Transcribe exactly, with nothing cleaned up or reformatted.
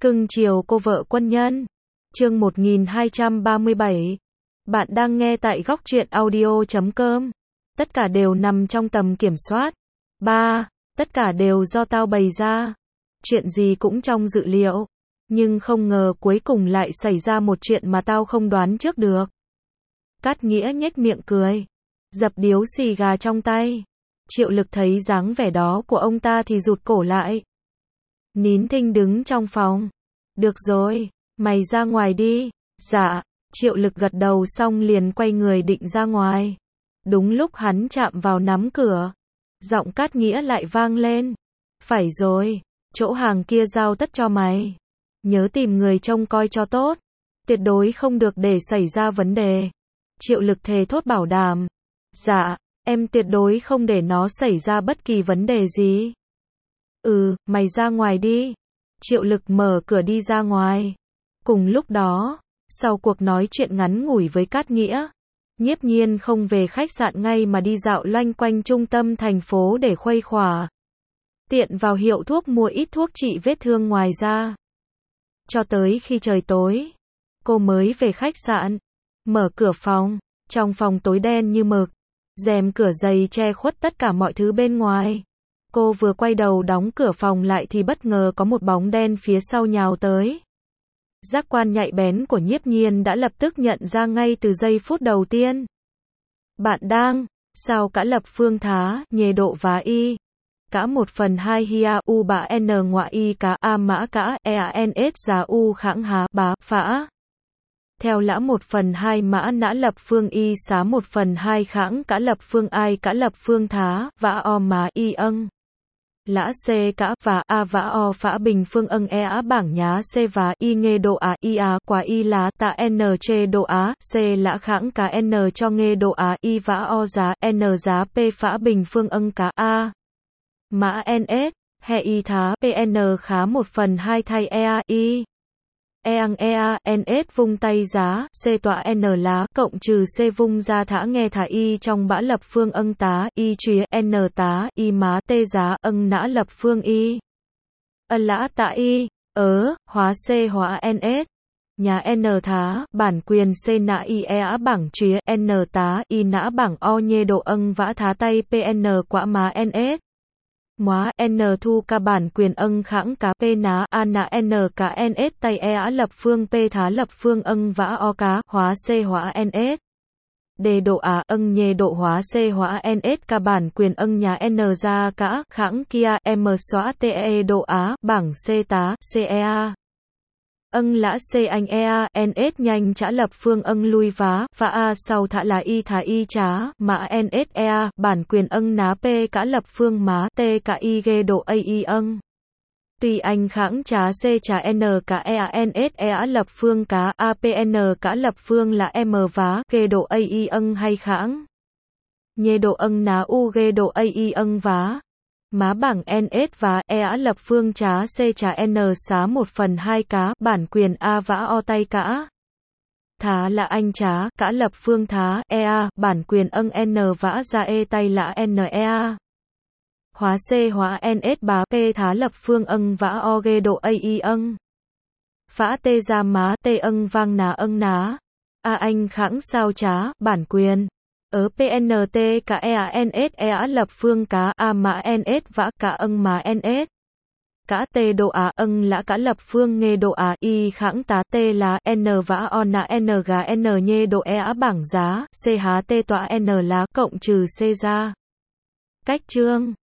Cưng chiều cô vợ quân nhân. Chương một nghìn hai trăm ba mươi bảy. Bạn đang nghe tại góc truyện audio chấm com. Tất cả đều nằm trong tầm kiểm soát. ba. Tất cả đều do tao bày ra. Chuyện gì cũng trong dự liệu. Nhưng không ngờ cuối cùng lại xảy ra một chuyện mà tao không đoán trước được. Cát Nghĩa nhếch miệng cười. Dập điếu xì gà trong tay. Triệu Lực thấy dáng vẻ đó của ông ta thì rụt cổ lại. Nín thinh đứng trong phòng. Được rồi, mày ra ngoài đi. Dạ. Triệu Lực gật đầu xong liền quay người định ra ngoài. Đúng lúc hắn chạm vào nắm cửa, giọng Cát Nghĩa lại vang lên. Phải rồi, chỗ hàng kia giao tất cho mày. Nhớ tìm người trông coi cho tốt. Tuyệt đối không được để xảy ra vấn đề. Triệu Lực thề thốt bảo đảm. Dạ, em tuyệt đối không để nó xảy ra bất kỳ vấn đề gì. Ừ, mày ra ngoài đi. Triệu Lực mở cửa đi ra ngoài. Cùng lúc đó, sau cuộc nói chuyện ngắn ngủi với Cát Nghĩa, Nhiếp Nhiên không về khách sạn ngay mà đi dạo loanh quanh trung tâm thành phố để khuây khỏa. Tiện vào hiệu thuốc mua ít thuốc trị vết thương ngoài ra. Cho tới khi trời tối, cô mới về khách sạn. Mở cửa phòng, trong phòng tối đen như mực. Rèm cửa dày che khuất tất cả mọi thứ bên ngoài. Cô vừa quay đầu đóng cửa phòng lại thì bất ngờ có một bóng đen phía sau nhào tới. Giác quan nhạy bén của Nhiếp Nhiên đã lập tức nhận ra ngay từ giây phút đầu tiên. Bạn đang, sao cả lập phương thá, nhề độ và y. Cả một phần hai hia u bạ n ngoại y cá a mã cả e a n s giá u khẳng há bá phã. Theo lã một phần hai mã nã lập phương y xá một phần hai khẳng cả lập phương ai cả lập phương thá, vã o má y âng. Lã c cả và a vã o phã bình phương âng e á bảng nhá c và y nghê độ á y á quả y lá tạ n chê độ á c lã khẳng cá n cho nghê độ á y vã o giá n giá p phã bình phương âng cá a. Mã ns, hệ y thá pn khá một phần hai thay ea y. Eang ea ns vung tay giá c tọa n lá cộng trừ c vung ra thả nghe thả y trong bã lập phương âng tá y chía n tá y má t giá âng nã lập phương y. Ân lã tạ y, ớ, hóa c hóa ns. Nhà n thá, bản quyền c nã y e á bảng chía n tá y nã bảng o nhê độ âng vã thá tay pn quả má ns. Móa n thu ca bản quyền âng khẳng cá p ná a nã n cá ns tay e á lập phương p thá lập phương âng vã o cá hóa c hóa ns. Đề độ á âng nhê độ hóa c hóa ns ca bản quyền âng nhà n ra cá khẳng kia m xóa te độ á bảng c tá cea. Âng lã c anh ea ns nhanh trả lập phương âng lui vá và a sau thả là y thả y trá mã ns ea bản quyền âng ná p cả lập phương má t cả y ghê độ a y âng. Tuy anh khẳng trá c trá n cả ea ns ea lập phương cá apn cả lập phương là m vá ghê độ a y âng hay khẳng. Nhê độ âng ná u ghê độ a y âng vá. Má bảng ns và e á lập phương trá c trá n xá một phần hai cá bản quyền a vã o tay cả. Thá là anh trá cả lập phương thá ea bản quyền âng n vã ra e tay là n ea. Hóa c hóa ns bá p thá lập phương âng vã o ghê độ a y âng. Phã t ra má t âng vang ná âng ná. A anh khẳng sao trá bản quyền. Ở pnt cả eans ea lập phương cá a mã ns vã cả âng má ns. Cả t độ á âng lã cả lập phương nghê độ á y khẳng tá t là n vã o nã n gá n nhê độ e á bảng giá c há t tọa n lá cộng trừ c ra. Cách chương